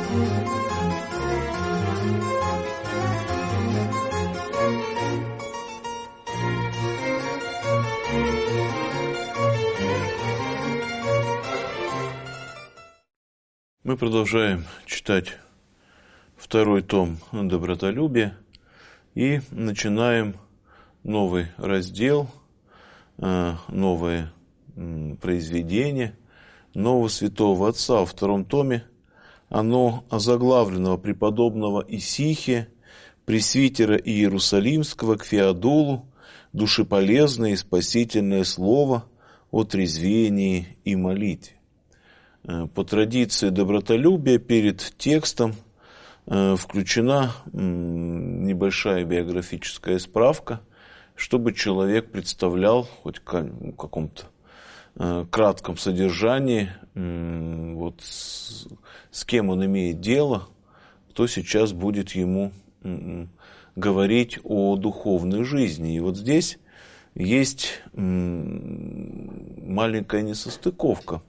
Мы продолжаем читать второй том «Добротолюбие» и начинаем новый раздел, новое произведение нового святого отца. Во втором томе оно озаглавленного преподобного Исихия, пресвитера Иерусалимского, к Феодулу, душеполезное и спасительное слово о трезвении и молитве. По традиции добротолюбия перед текстом включена небольшая биографическая справка, чтобы человек представлял хоть в каком-то кратком содержании, вот с кем он имеет дело, кто сейчас будет ему говорить о духовной жизни. И вот здесь есть маленькая несостыковка,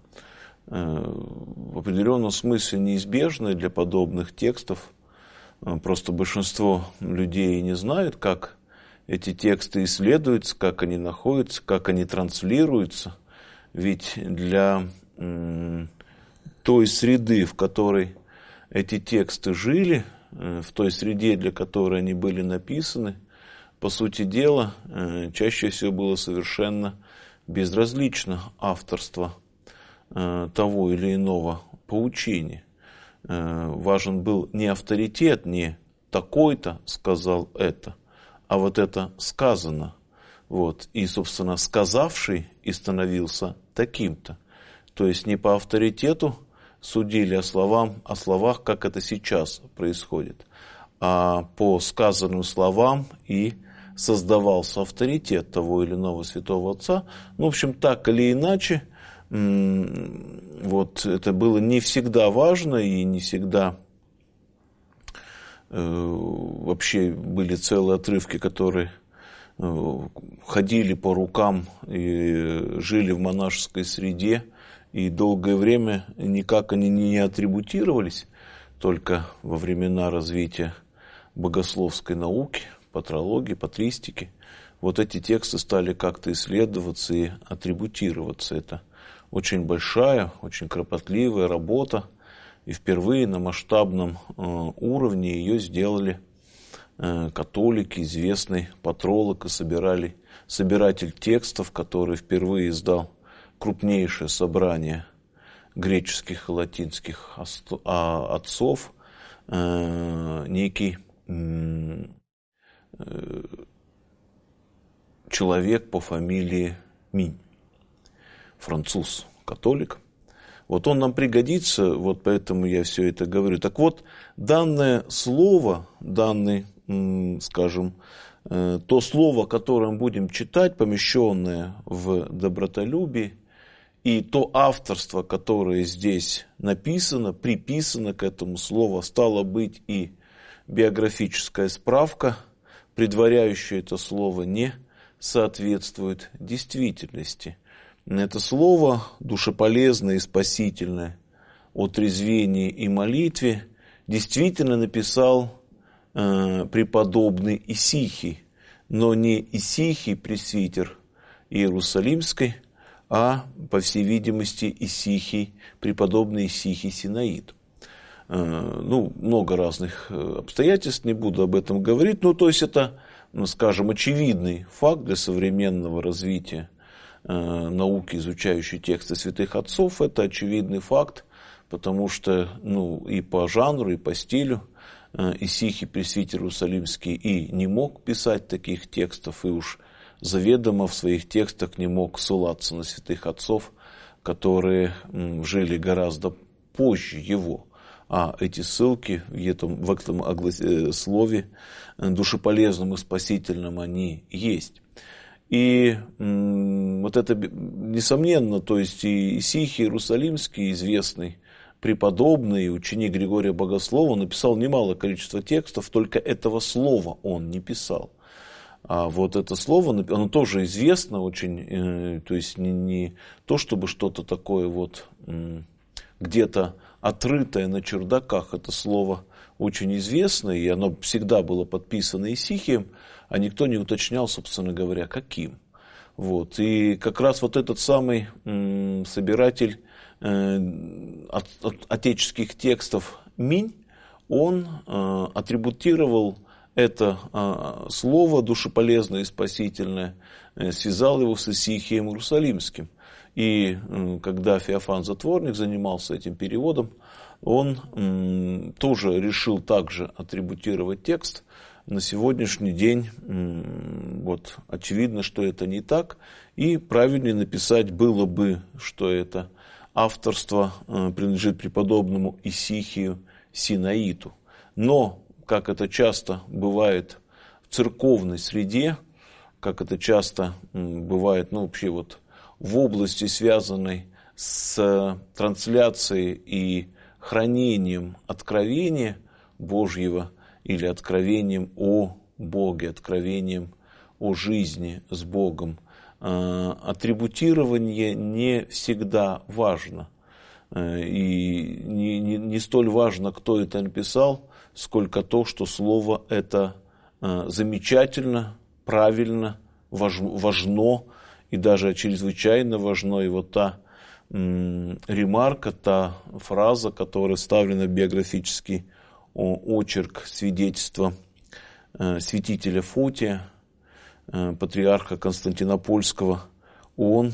в определенном смысле неизбежная для подобных текстов. Просто большинство людей не знают, как эти тексты исследуются, как они находятся, как они транслируются. Ведь для той среды, в которой эти тексты жили, в той среде, для которой они были написаны, по сути дела, чаще всего было совершенно безразлично авторство того или иного поучения. Важен был не авторитет, не такой-то сказал это, а вот это сказано. Вот. И, собственно, сказавший и становился таким-то. То есть не по авторитету судили о словах, как это сейчас происходит, а по сказанным словам и создавался авторитет того или иного святого отца. Ну, в общем, так или иначе, вот это было не всегда важно и не всегда вообще были целые отрывки, которые ходили по рукам и жили в монашеской среде, и долгое время никак они не атрибутировались, только во времена развития богословской науки, патрологии, патристики, вот эти тексты стали как-то исследоваться и атрибутироваться. Это очень большая, очень кропотливая работа, и впервые на масштабном уровне ее сделали католики, известный патролог и собиратель текстов, который впервые издал крупнейшее собрание греческих и латинских отцов, некий человек по фамилии Минь, француз, католик. Вот он нам пригодится, вот поэтому я все это говорю. Так вот, данное слово, скажем, то слово, которое мы будем читать, помещенное в добротолюбии, и то авторство, которое здесь написано, приписано к этому слову, стало быть и биографическая справка, предваряющая это слово, не соответствует действительности. Это слово душеполезное и спасительное о трезвении и молитве действительно написал преподобный Исихий, но не Исихий, пресвитер Иерусалимской, а, по всей видимости, Исихий, преподобный Исихий Синаид. Много разных обстоятельств, не буду об этом говорить, то есть это, скажем, очевидный факт для современного развития науки, изучающей тексты святых отцов. Это очевидный факт, потому что и по жанру, и по стилю Исихий, пресвитер Иерусалимский, и не мог писать таких текстов, и уж заведомо в своих текстах не мог ссылаться на святых отцов, которые жили гораздо позже его. А эти ссылки в этом слове душеполезном и спасительном они есть. И вот это, несомненно, то есть и Исихий Иерусалимский, известный преподобный, ученик Григория Богослова, написал немалое количество текстов, только этого слова он не писал. А вот это слово, оно тоже известно очень, то есть не то, чтобы что-то такое вот где-то отрытое на чердаках, это слово очень известное, и оно всегда было подписано Исихием, а никто не уточнял, собственно говоря, каким. Вот. И как раз вот этот самый собиратель отеческих текстов Минь, он атрибутировал это слово душеполезное и спасительное, связал его с Исихием Иерусалимским. И когда Феофан Затворник занимался этим переводом, он тоже решил также атрибутировать текст. На сегодняшний день вот, очевидно, что это не так, и правильнее написать было бы, что это авторство принадлежит преподобному Исихию Синаиту. Но, как это часто бывает в церковной среде, как это часто бывает, вообще вот в области, связанной с трансляцией и хранением откровения Божьего или откровением о Боге, откровением о жизни с Богом, атрибутирование не всегда важно. И не столь важно, кто это написал, сколько то, что слово это замечательно, правильно, важно и даже чрезвычайно важно. И вот та ремарка, та фраза, которая вставлена в биографический очерк свидетельства святителя Фотия, патриарха Константинопольского, он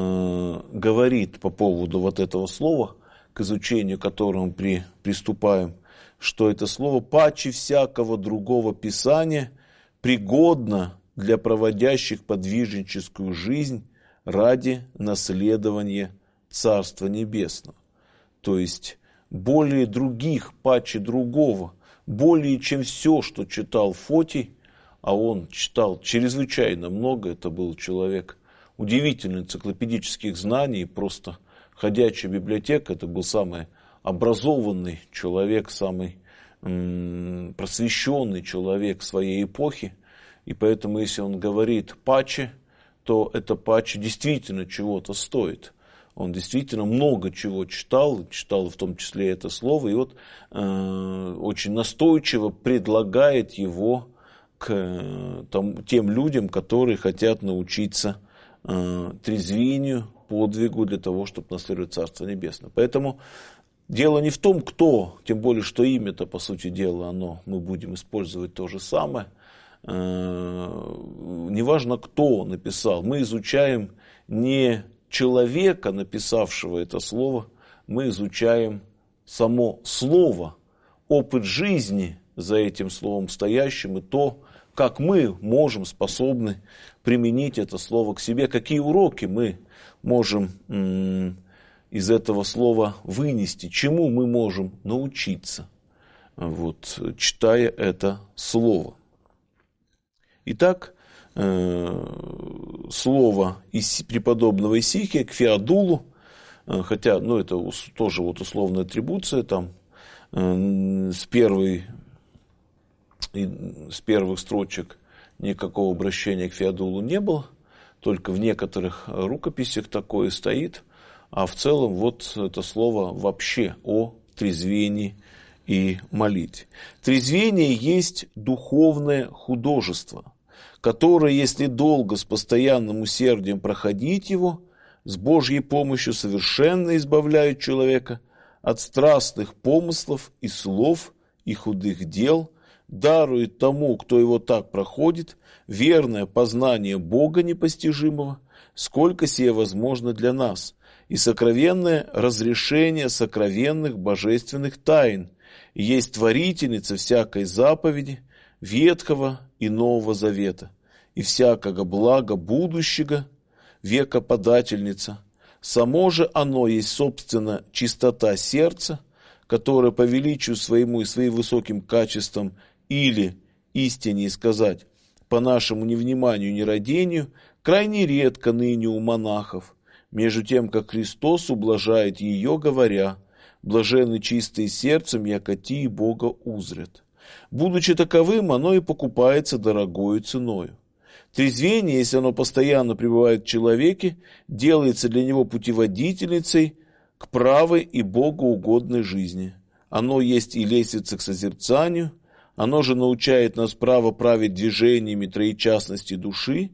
говорит по поводу вот этого слова, к изучению которого мы приступаем, что это слово паче всякого другого писания пригодно для проводящих подвижническую жизнь ради наследования Царства Небесного. То есть более других, паче другого, более чем все, что читал Фотий, а он читал чрезвычайно много, это был человек удивительных энциклопедических знаний, просто ходячая библиотека, это был самый образованный человек, самый просвещенный человек своей эпохи, и поэтому, если он говорит «паче», то это «паче» действительно чего-то стоит. Он действительно много чего читал в том числе это слово, и вот очень настойчиво предлагает его к тем людям, которые хотят научиться трезвению, подвигу для того, чтобы наследовать Царство Небесное. Поэтому дело не в том, кто, тем более, что имя-то, по сути дела, мы будем использовать то же самое. Неважно, кто написал. Мы изучаем не человека, написавшего это слово, мы изучаем само слово, опыт жизни за этим словом стоящим и то, как мы способны применить это слово к себе, какие уроки мы можем из этого слова вынести, чему мы можем научиться, читая это слово. Итак, слово из преподобного Исихия к Феодулу, хотя это тоже условная атрибуция, там с первых строчек никакого обращения к Феодулу не было, только в некоторых рукописях такое стоит, а в целом это слово вообще о трезвении и молитве. Трезвение есть духовное художество, которое, если долго с постоянным усердием проходить его, с Божьей помощью совершенно избавляет человека от страстных помыслов и слов и худых дел, дарует тому, кто его так проходит, верное познание Бога непостижимого, сколько сие возможно для нас, и сокровенное разрешение сокровенных божественных тайн, и есть творительница всякой заповеди Ветхого и Нового Завета, и всякого блага будущего, века подательница. Само же оно есть, собственно, чистота сердца, которая по величию своему и своим высоким качествам или, истине сказать, по нашему невниманию и нерадению, крайне редко ныне у монахов, между тем, как Христос ублажает ее, говоря, «Блаженны чистые сердцем, яко ти Бога узрят». Будучи таковым, оно и покупается дорогою ценою. Трезвение, если оно постоянно пребывает в человеке, делается для него путеводительницей к правой и богоугодной жизни. Оно есть и лестница к созерцанию, оно же научает нас право править движениями троечастности души,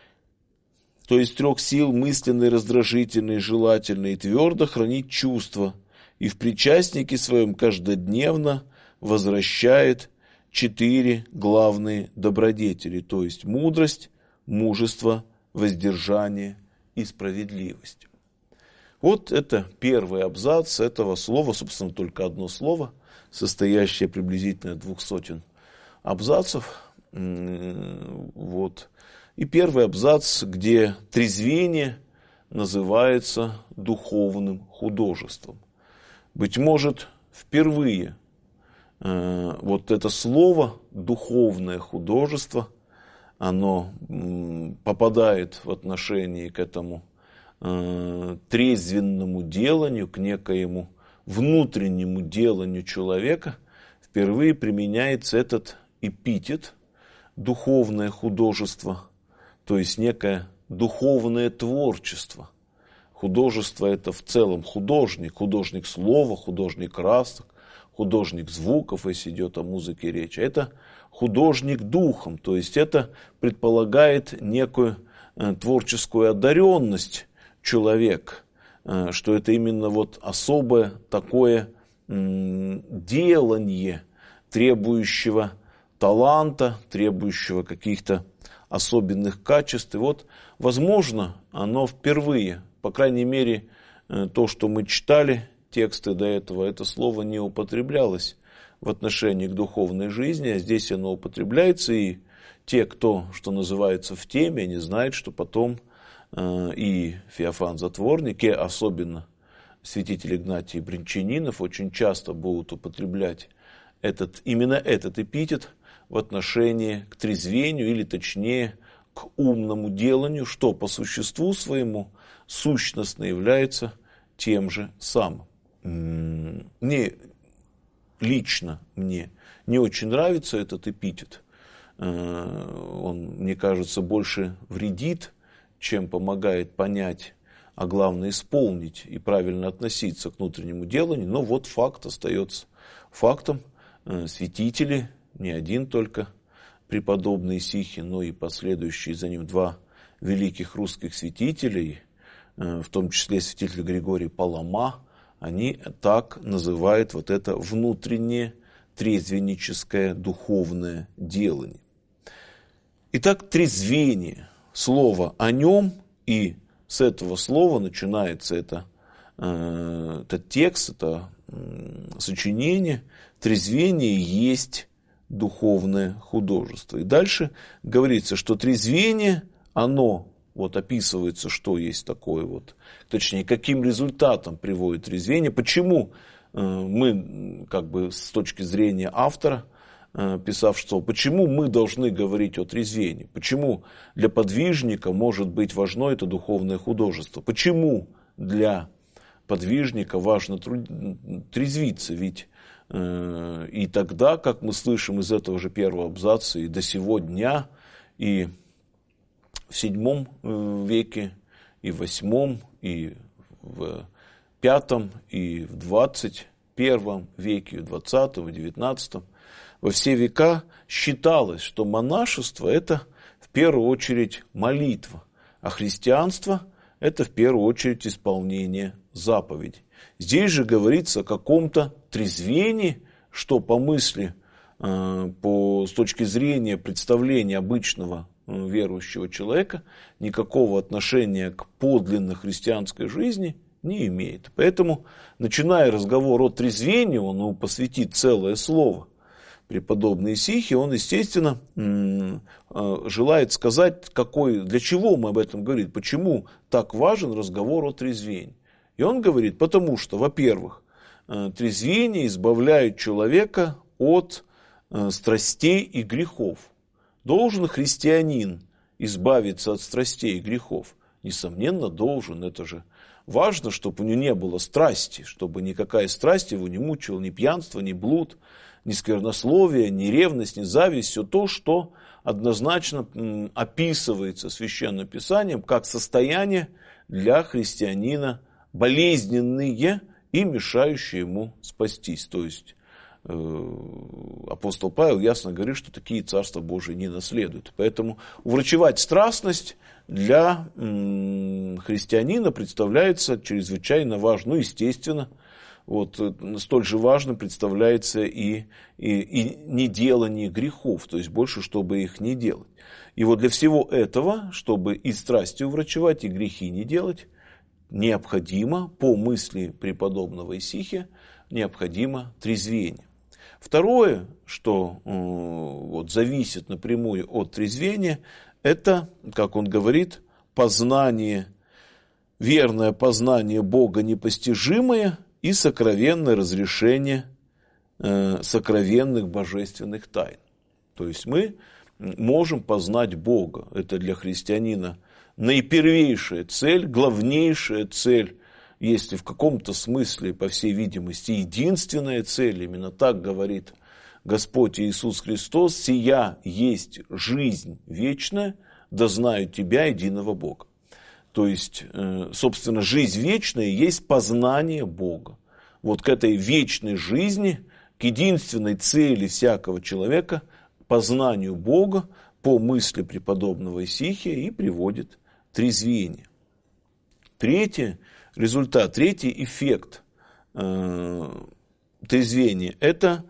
то есть трех сил: мысленной, раздражительной, желательной, и твердо хранить чувства, и в причастнике своем каждодневно возвращает 4 главные добродетели, то есть мудрость, мужество, воздержание и справедливость. Вот это первый абзац этого слова, собственно, только одно слово, состоящее приблизительно 200 абзацев. Вот. И первый абзац, где трезвение называется духовным художеством. Быть может, впервые вот это слово «духовное художество», оно попадает в отношении к этому трезвенному деланию, к некоему внутреннему деланию человека. Впервые применяется этот эпитет «духовное художество», то есть некое духовное творчество. Художество – это в целом художник, художник слова, художник красок, художник звуков, если идет о музыке речь. Это художник духом, то есть это предполагает некую творческую одаренность человека, что это именно вот особое такое делание, требующего таланта, требующего каких-то особенных качеств. И вот, возможно, оно впервые, по крайней мере, то, что мы читали, тексты до этого, это слово не употреблялось в отношении к духовной жизни, а здесь оно употребляется, и те, кто, что называется, в теме, они знают, что потом и Феофан Затворник, и особенно святитель Игнатий Бринчанинов очень часто будут употреблять именно этот эпитет в отношении к трезвению, или точнее к умному деланию, что по существу своему сущностно является тем же самым. Лично мне не очень нравится этот эпитет. Он, мне кажется, больше вредит, чем помогает понять, а главное исполнить и правильно относиться к внутреннему деланию. Но вот факт остается фактом. Святители, не один только преподобный Исихий, но и последующие за ним 2 великих русских святителей, в том числе святитель Григорий Палама, они так называют вот это внутреннее трезвенническое духовное делание. Итак, трезвение, слово о нем, и с этого слова начинается этот текст, это сочинение. Трезвение есть духовное художество. И дальше говорится, что трезвение, оно вот описывается, что есть такое вот, точнее, каким результатом приводит трезвение, почему мы, как бы с точки зрения автора, писавшего, почему мы должны говорить о трезвении, почему для подвижника может быть важно это духовное художество, почему для подвижника важно трезвиться, ведь и тогда, как мы слышим из этого же первого абзаца, и до сего дня, и в VII веке, и в VIII, и в V, и в XXI веке, и в XX, и в XIX, во все века считалось, что монашество – это в первую очередь молитва, а христианство – это в первую очередь исполнение заповедей. Здесь же говорится о каком-то трезвении, что по мысли, с точки зрения представления обычного верующего человека, никакого отношения к подлинно христианской жизни не имеет. Поэтому, начиная разговор о трезвении, он посвятит целое слово. Преподобный Исихий, он, естественно, желает сказать, для чего мы об этом говорим, почему так важен разговор о трезвении. И он говорит, потому что, во-первых, трезвение избавляет человека от страстей и грехов. Должен христианин избавиться от страстей и грехов? Несомненно, должен. Это же важно, чтобы у него не было страсти, чтобы никакая страсть его не мучила, ни пьянство, ни блуд, ни сквернословие, ни ревность, ни зависть. Все то, что однозначно описывается Священным Писанием как состояние для христианина болезненные и мешающие ему спастись. То есть апостол Павел ясно говорит, что такие Царство Божие не наследуют. Поэтому уврачевать страстность для христианина представляется чрезвычайно важным. Ну, естественно, вот, столь же важным представляется и неделание грехов, то есть больше, чтобы их не делать. И вот для всего этого, чтобы и страсти уврачевать, и грехи не делать, необходимо, по мысли преподобного Исихия, необходимо трезвение. Второе, что вот, зависит напрямую от трезвения, это, как он говорит, познание, верное познание Бога непостижимое и сокровенное разрешение сокровенных божественных тайн. То есть мы можем познать Бога. Это для христианина наипервейшая цель, главнейшая цель, если в каком-то смысле, по всей видимости, единственная цель, именно так говорит Господь Иисус Христос: «Сия есть жизнь вечная, да знают Тебя, единого Бога». То есть, собственно, жизнь вечная есть познание Бога. Вот к этой вечной жизни, к единственной цели всякого человека, познанию Бога, по мысли преподобного Исихия и приводит трезвение. Третий результат, третий эффект трезвения – это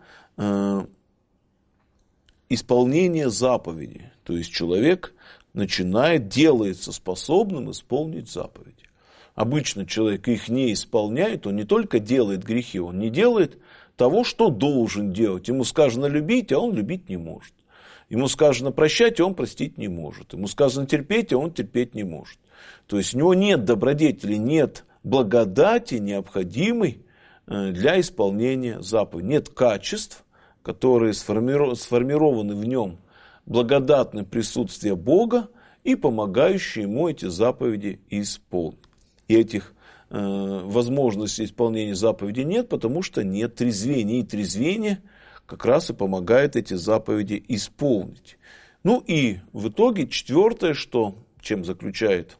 исполнение заповедей. То есть человек делается способным исполнить заповеди. Обычно человек их не исполняет, он не только делает грехи, он не делает того, что должен делать. Ему сказано любить, а он любить не может. Ему сказано прощать, а он простить не может. Ему сказано терпеть, а он терпеть не может. То есть у него нет добродетели, нет благодати, необходимой для исполнения заповедей. Нет качеств, которые сформированы в нем благодатным присутствием Бога и помогающие ему эти заповеди исполнить. И этих возможностей исполнения заповедей нет, потому что нет трезвения. И трезвение как раз и помогает эти заповеди исполнить. Ну и в итоге четвертое, чем заключает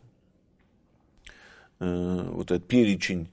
вот этот перечень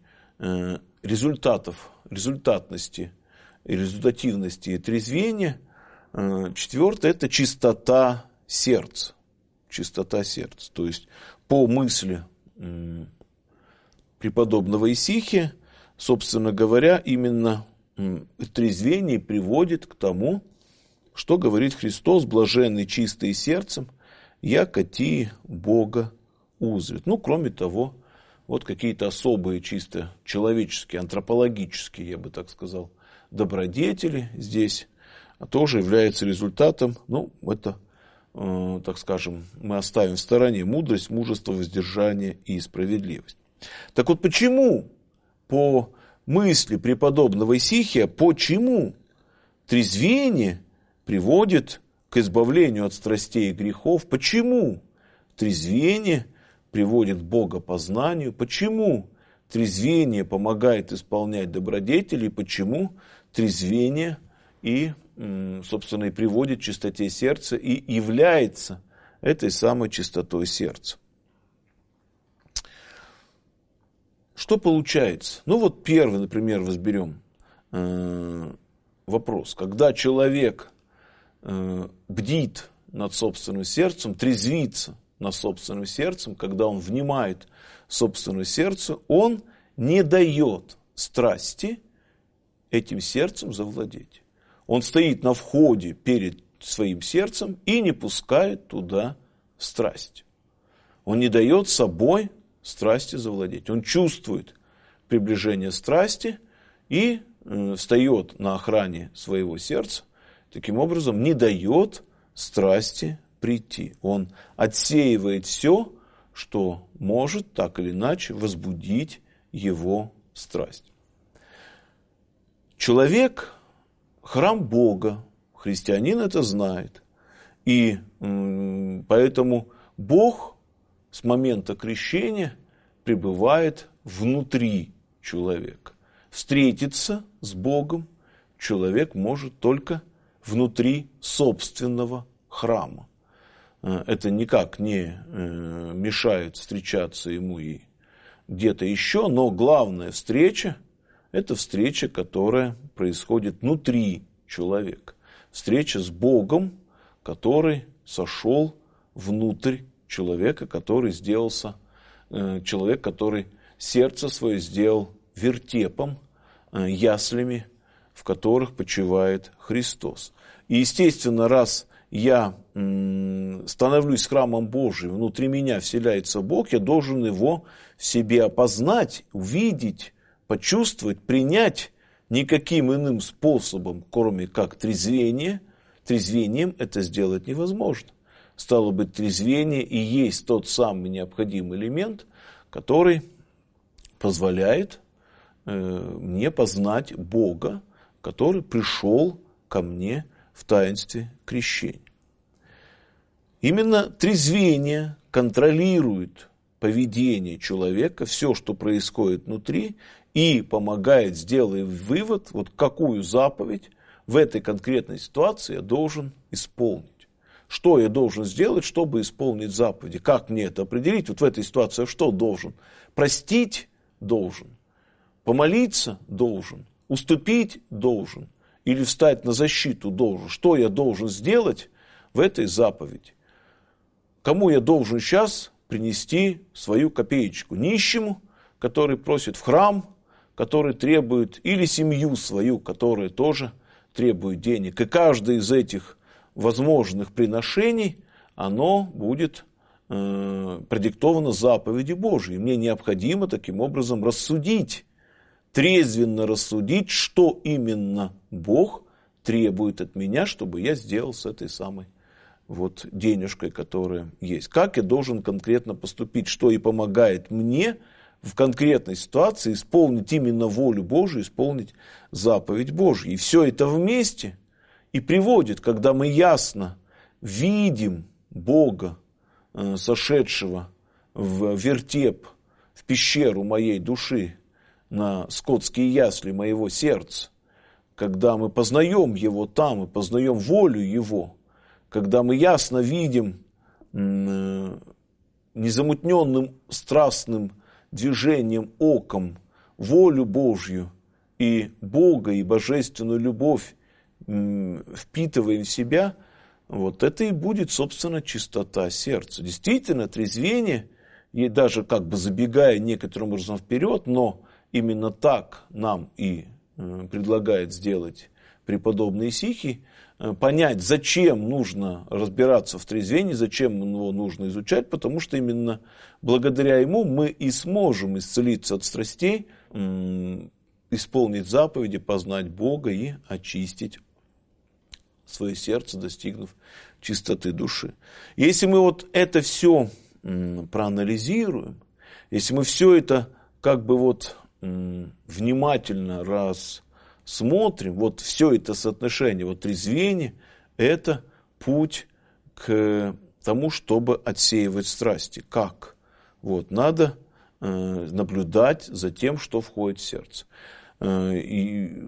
результатности и результативности трезвения, четвертое – это чистота сердца. Чистота сердца. То есть по мысли преподобного Исихия, собственно говоря, именно трезвение приводит к тому, что говорит Христос: блаженны чистые сердцем, яко ти Бога узрят. Ну, кроме того, вот какие-то особые чисто человеческие, антропологические, я бы так сказал, добродетели здесь тоже являются результатом, ну, это, так скажем, мы оставим в стороне мудрость, мужество, воздержание и справедливость. Так вот, почему по мысли преподобного Исихия, почему трезвение приводит к избавлению от страстей и грехов? Почему трезвение приводит к богопознанию? Почему трезвение помогает исполнять добродетели? Почему трезвение и, собственно, и приводит к чистоте сердца и является этой самой чистотой сердца? Что получается? Ну вот первый, например, разберем вопрос. Когда человек бдит над собственным сердцем, трезвится над собственным сердцем, когда он внимает собственному сердцу, он не дает страсти этим сердцем завладеть. Он стоит на входе перед своим сердцем и не пускает туда страсть. Он не дает собой страсти завладеть. Он чувствует приближение страсти и встает на охране своего сердца. Таким образом, не дает страсти прийти. Он отсеивает все, что может так или иначе возбудить его страсть. Человек – храм Бога. Христианин это знает. И поэтому Бог с момента крещения пребывает внутри человека. Встретиться с Богом человек может только внутри собственного храма. Это никак не мешает встречаться ему и где-то еще, но главная встреча – это встреча, которая происходит внутри человека. Встреча с Богом, который сошел внутрь человека, который сделался, человек, который сердце свое сделал вертепом, яслями, в которых почивает Христос. И, естественно, раз я становлюсь храмом Божиим, внутри меня вселяется Бог, я должен его в себе опознать, увидеть, почувствовать, принять никаким иным способом, кроме как трезвения. Трезвением это сделать невозможно. Стало быть, трезвение и есть тот самый необходимый элемент, который позволяет мне познать Бога, который пришел ко мне в таинстве крещения. Именно трезвение контролирует поведение человека, все, что происходит внутри, и помогает сделать вывод, вот какую заповедь в этой конкретной ситуации я должен исполнить. Что я должен сделать, чтобы исполнить заповеди? Как мне это определить? Вот в этой ситуации что должен? Простить должен, помолиться должен, уступить должен или встать на защиту должен. Что я должен сделать в этой заповеди? Кому я должен сейчас принести свою копеечку? Нищему, который просит в храм, который требует, или семью свою, которая тоже требует денег. И каждое из этих возможных приношений, оно будет продиктовано заповедью Божией. Мне необходимо таким образом рассудить, трезвенно рассудить, что именно Бог требует от меня, чтобы я сделал с этой самой вот денежкой, которая есть. Как я должен конкретно поступить, что и помогает мне в конкретной ситуации исполнить именно волю Божию, исполнить заповедь Божью. И все это вместе и приводит, когда мы ясно видим Бога, сошедшего в вертеп, в пещеру моей души, на скотские ясли моего сердца, когда мы познаем Его там и познаем волю Его, когда мы ясно видим незамутненным страстным движением оком волю Божью и Бога, и божественную любовь впитываем в себя, вот это и будет, собственно, чистота сердца. Действительно, трезвение, и даже как бы забегая некоторым образом вперед, но именно так нам и предлагает сделать преподобный Исихий, понять, зачем нужно разбираться в трезвении, зачем его нужно изучать, потому что именно благодаря ему мы и сможем исцелиться от страстей, исполнить заповеди, познать Бога и очистить свое сердце, достигнув чистоты души. Если мы вот это все проанализируем, если мы все это как бы вот внимательно рассмотрим, вот все это соотношение, вот трезвение, это путь к тому, чтобы отсеивать страсти. Как? Вот, надо наблюдать за тем, что входит в сердце. И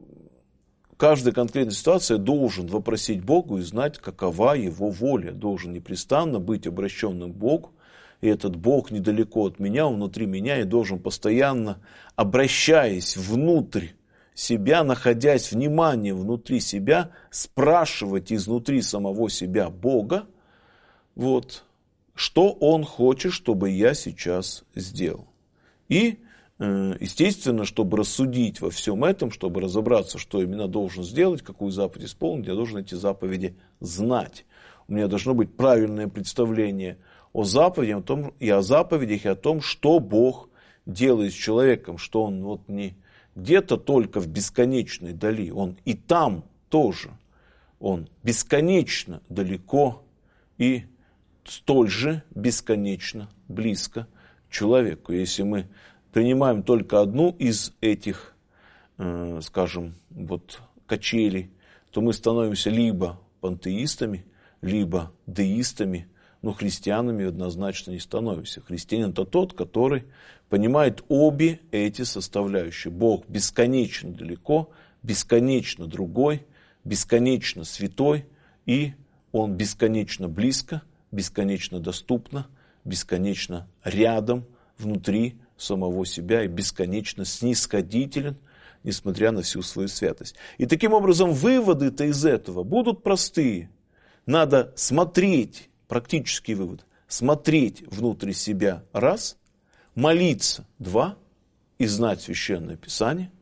каждая конкретная ситуация должен вопросить Богу и знать, какова Его воля. Должен непрестанно быть обращенным к Богу. И этот Бог недалеко от меня, Он внутри меня, и должен постоянно, обращаясь внутрь себя, находясь вниманием внутри себя, спрашивать изнутри самого себя Бога, вот, что Он хочет, чтобы я сейчас сделал. И, естественно, чтобы рассудить во всем этом, чтобы разобраться, что именно должен сделать, какую заповедь исполнить, я должен эти заповеди знать. У меня должно быть правильное представление о заповедях, и о заповедях, и о том, что Бог делает с человеком, что Он вот не где-то только в бесконечной дали, Он и там тоже, Он бесконечно далеко и столь же бесконечно близко к человеку. Если мы принимаем только одну из этих, скажем, вот качелей, то мы становимся либо пантеистами, либо деистами, но христианами однозначно не становимся. Христианин – это тот, который понимает обе эти составляющие. Бог бесконечно далеко, бесконечно другой, бесконечно святой, и Он бесконечно близко, бесконечно доступно, бесконечно рядом, внутри самого себя и бесконечно снисходителен, несмотря на всю свою святость. И таким образом выводы-то из этого будут простые. Надо смотреть, практический вывод, смотреть внутрь себя раз, молиться два и знать Священное Писание